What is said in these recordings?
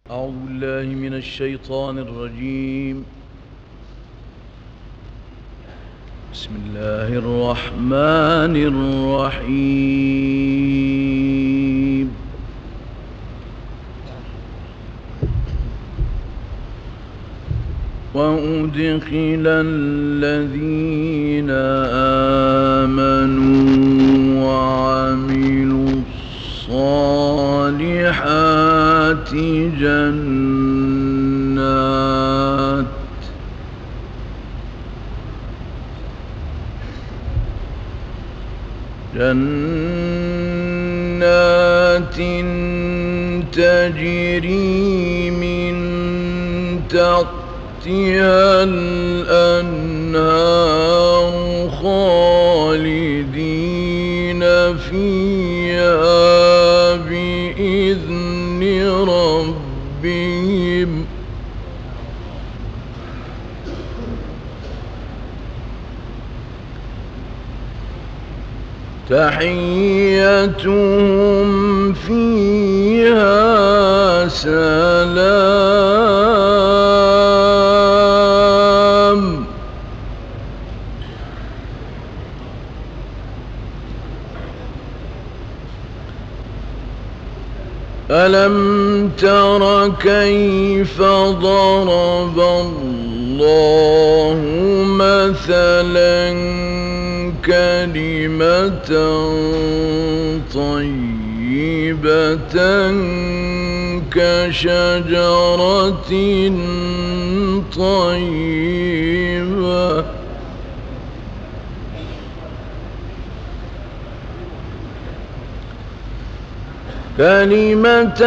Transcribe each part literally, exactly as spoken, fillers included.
أعوذ بالله من الشيطان الرجيم. بسم الله الرحمن الرحيم. وأدخل الذين آمنوا وعملوا الصالحات جنات جنات تجري من تحتها الأنهار خالدين فيها بإذن ربهم تحيتهم فيها سلام. ألم تر كيف ضرب الله مثلا كلمة طيبة كشجرة طيبة كلمة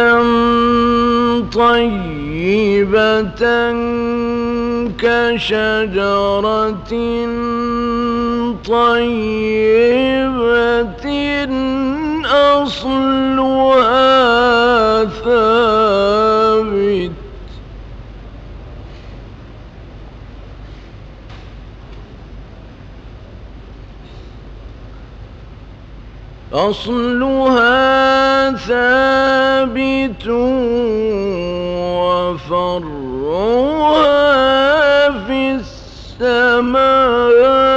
طيبة كشجرة طيبة أصلها ثابت أصلها ثابت وفرعها في السماء.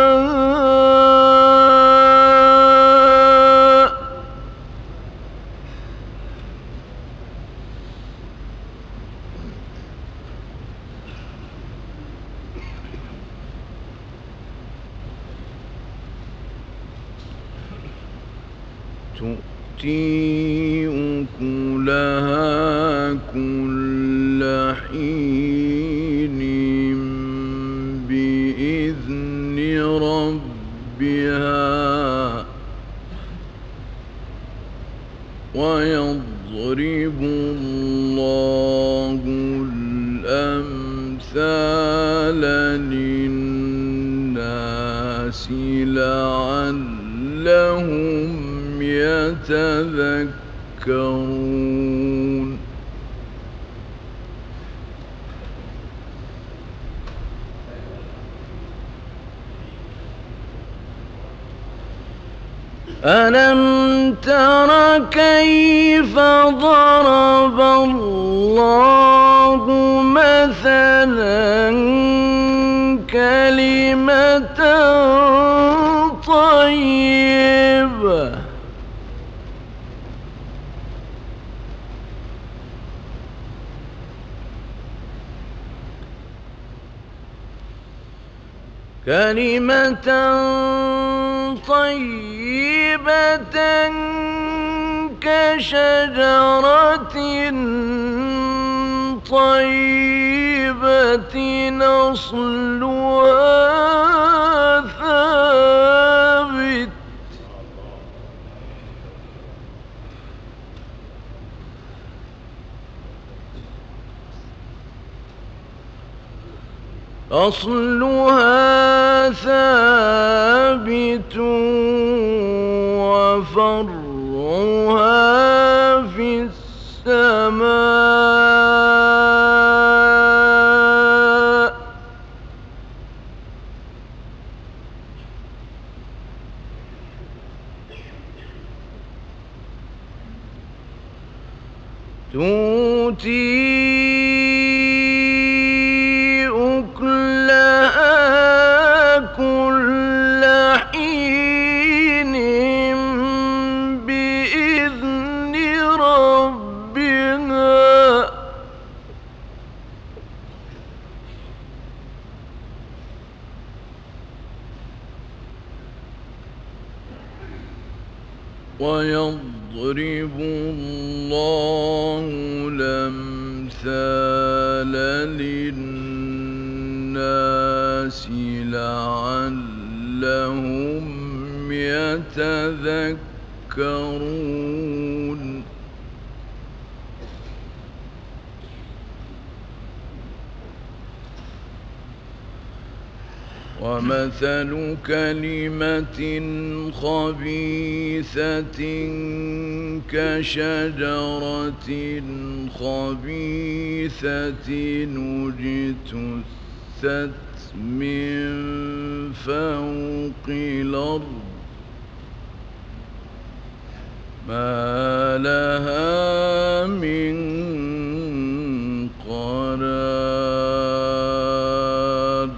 تؤتي أكلها كل حين بإذن ربها ويضرب الله الأمثال للناس لعلهم يتذكرون. ألم تر كيف ضرب الله مثلا كلمة طيبة كلمة طيبة كشجرة طيبة أصلها ثابت أصلها ثابت وفرعها في السماء. تؤتي أكلها كل حين بإذن ربها ويضرب الله الأمثال للناس لعلهم يتذكرون ومثل كلمة خبيثة كشجرة خبيثة اجتثت من فوق الأرض ما لها من قرار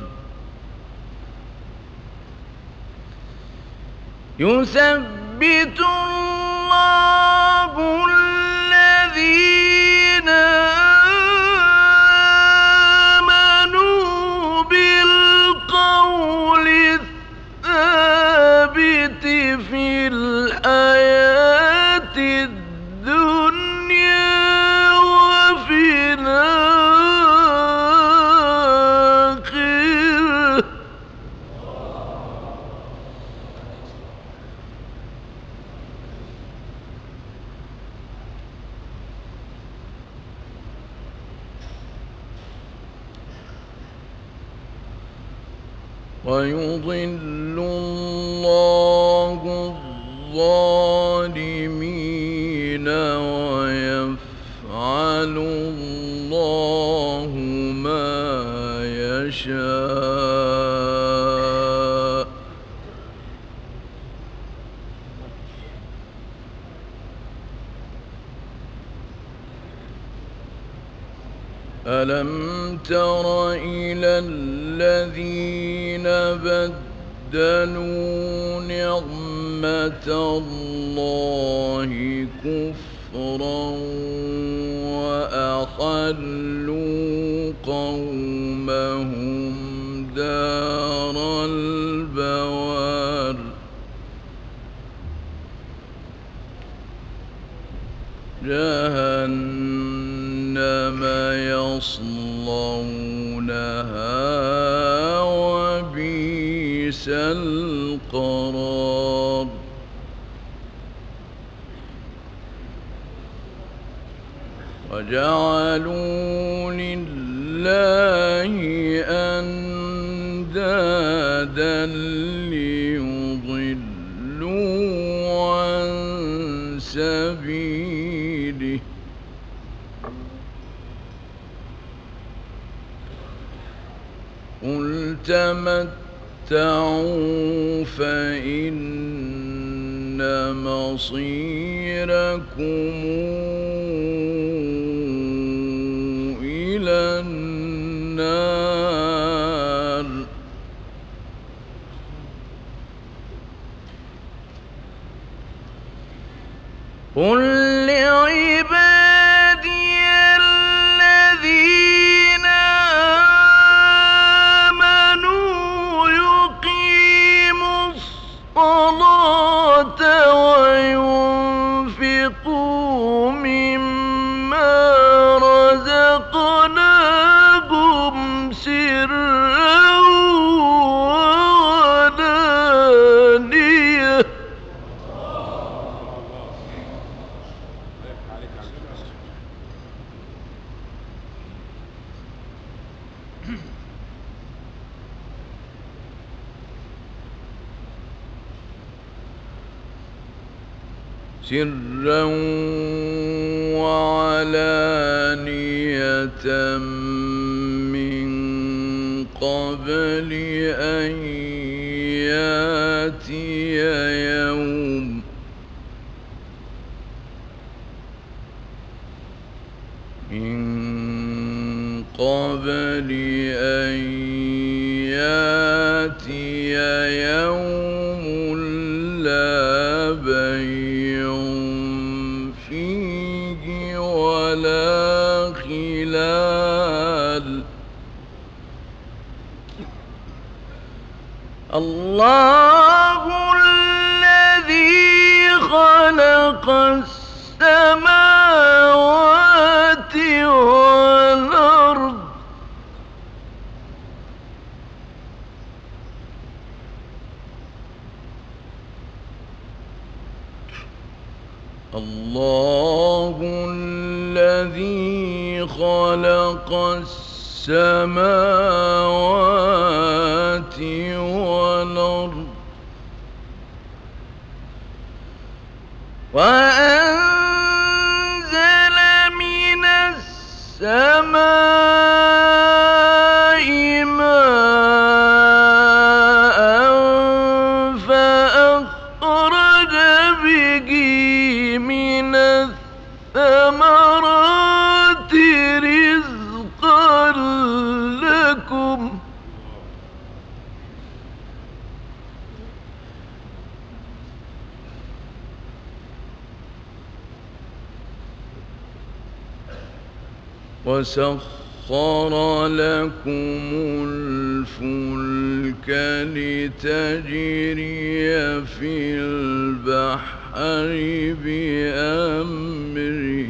يثبت الله الذين آمنوا بالقول الثابت في الحياة الدنيا وفي الآخرة ويضل الله الظالمين ويفعل الله ما يشاء ألم تر إلى الذين بدلوا نعمة الله كفرا وأحلوا قومهم دار البوار جهنم يصلونها وبئس القرار وجعلوا لله أندادا ليضلوا عن سبيله قل تمتعوا فإن مصيركم إلى النار قل لعبادي الذين آمنوا يقيموا الصلاة وينفقوا مما رزقناهم سرا وعلانية سرا وعلانية من قبل أن يأتي يوم من قبل أن يأتي يوم لا بيع فيه ولا خلال. الله الذي خلق السماوات والأرض الله الذي خلق السماوات والأرض وأنزل من السماء ماء فأخرج به من الثمرات رزقا لكم وسخر لكم الفلك لتجري في البحر بأمره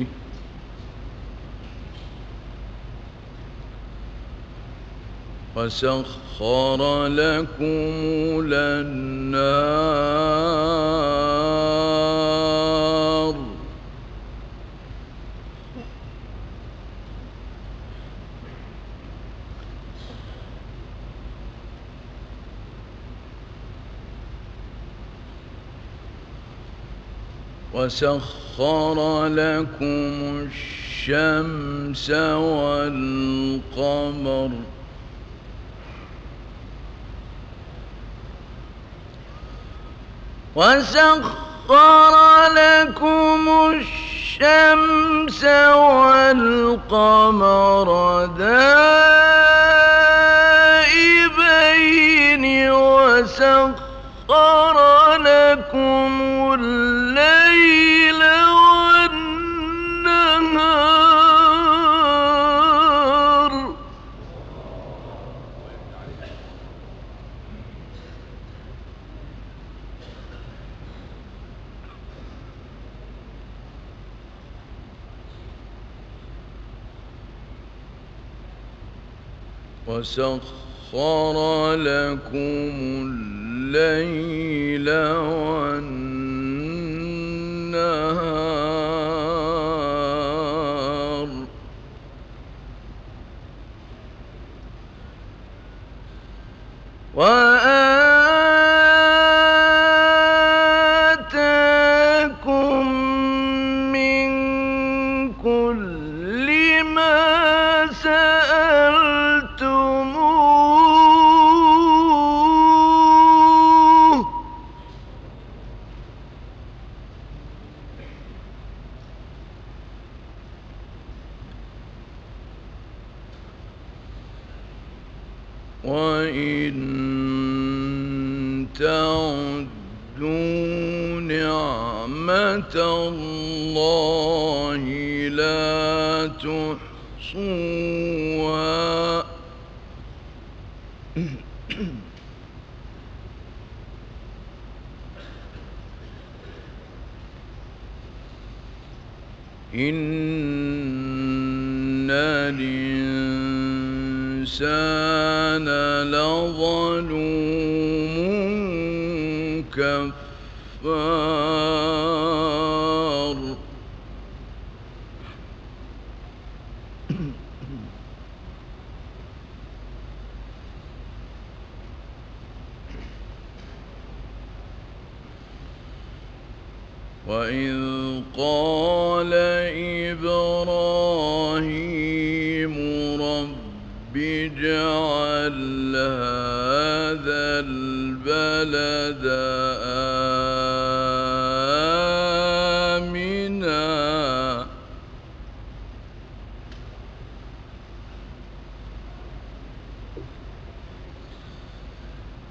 وسخر لكم الأنهار وسخر لكم الشمس والقمر وسخر لكم الشمس والقمر دائبين وسخر لكم الليل والنهار وسخر لكم الليل والنهار وآتاكم من كل ما سألتموه وإن تعدوا نعمة الله لا تحصوها إن الإنسان لظلوم كفار وإذ قال إبراهيم رب اجعل هذا البلد آمنا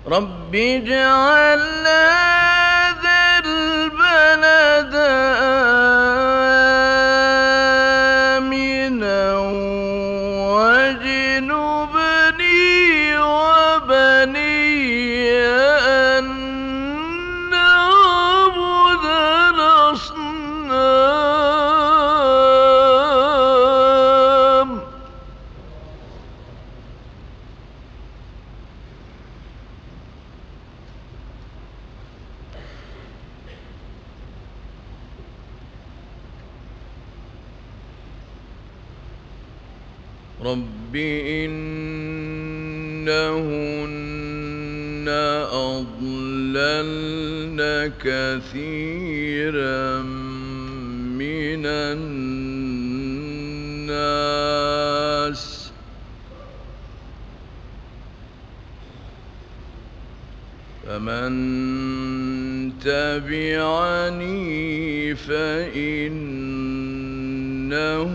رب اجعل هذا البلد آمنا واجنبني وبني أن نعبد الأصنام. رب إنهن أضللن كثيرا من الناس فمن تبعني فإنه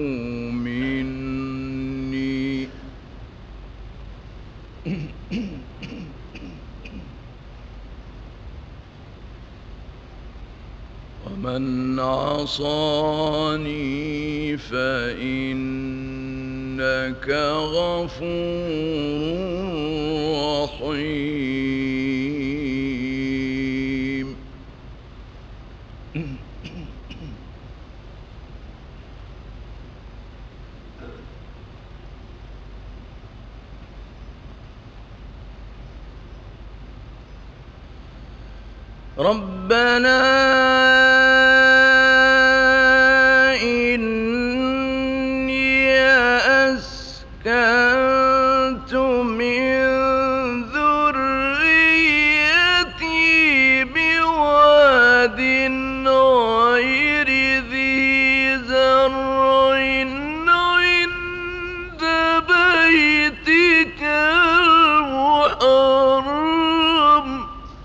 ومن عصاني فإنك غفور رحيم. ربنا إني أسكنت من ذريتي بواد غير ذي زرع عند بيتك المحرم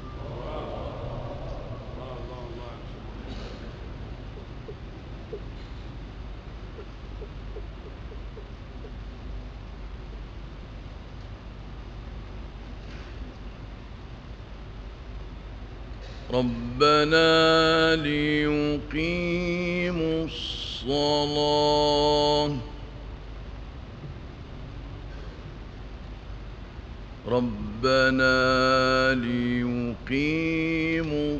ربنا ليقيموا الصلاة ربنا ليقيموا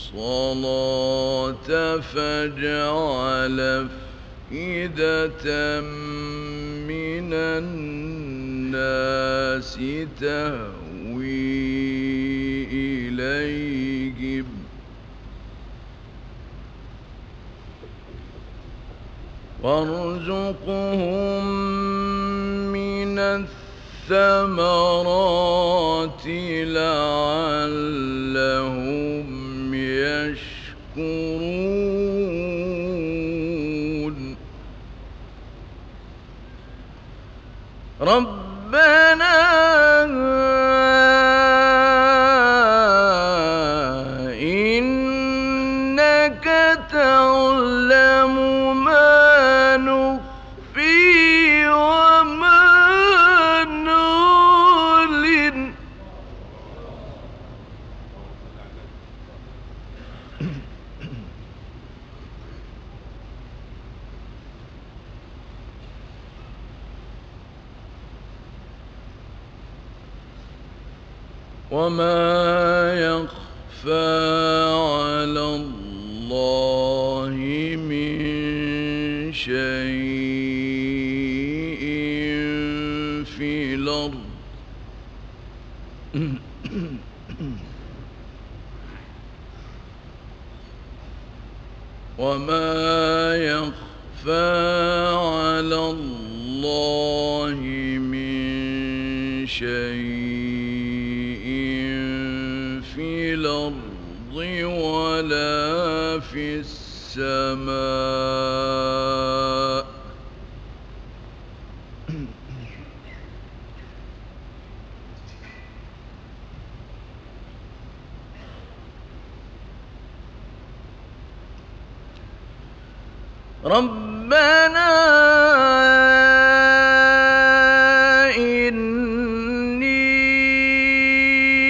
الصلاة فاجعل أفئدة من الناس تهوي إليهم وارزقهم من الثمرات لعلهم يشكرون. ربنا إنك تعلم ما نخفي وما نعلن وما يخفى على الله من شيء في الأرض وما يخفى على الله من شيء في الأرض ولا في السماء ربنا إني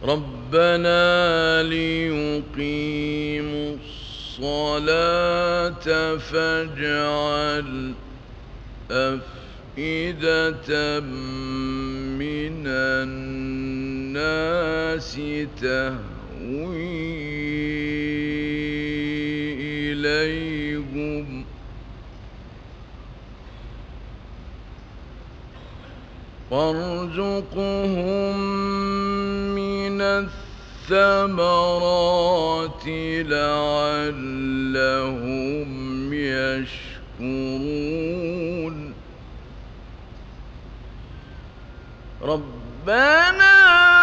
ربنا ليقيموا الصلاة فاجعل أفئدة من الناس تهوي إليهم وارزقهم من الثمرات لعلهم يشكرون ربنا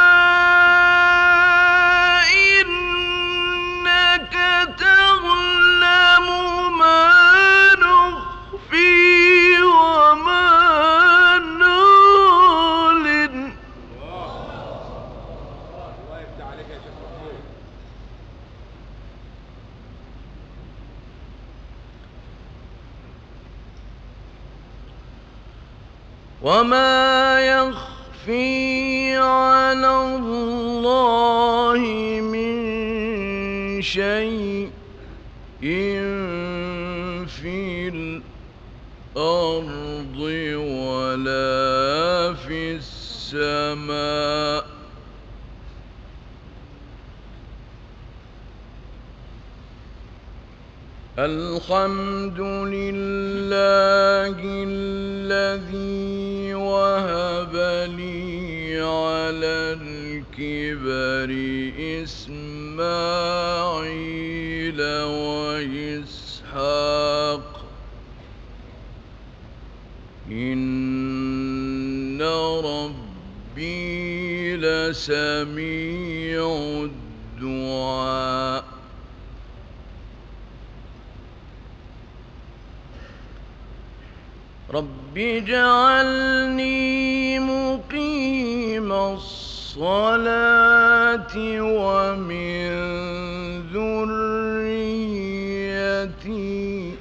إنك تعلم ما نخفي وما نعلن وما يخفي على الله من شيء في الأرض ولا في السماء الحمد لله الذي وهب لي على الكبر إسماعيل وإسحاق إن ربي لسميع الدعاء رب اجعلني مقيم الصلاة ومن ذريتي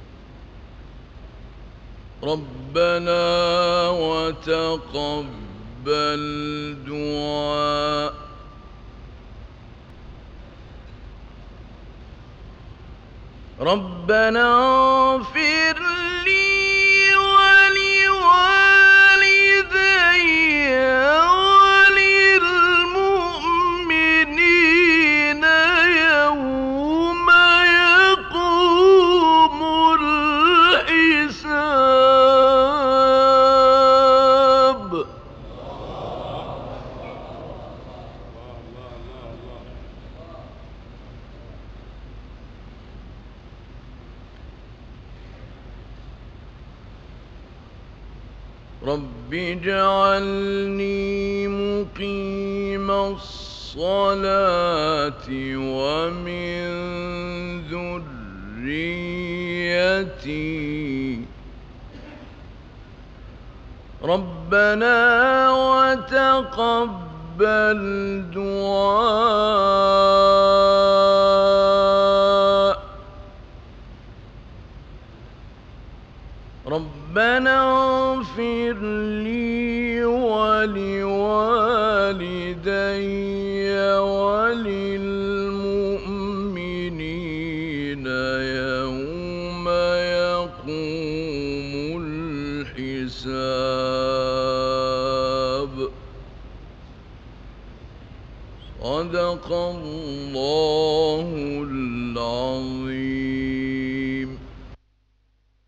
ربنا وتقبل دعاء ربنا اغفر لي ولوالدي وللمؤمنين يوم يقوم الحساب رب اجعلني مقيم الصلاة ومن ذريتي ربنا وتقبل دعاء ربنا اغفر لي ولوالدي وللمؤمنين يوم يقوم الحساب صدق الله العظيم.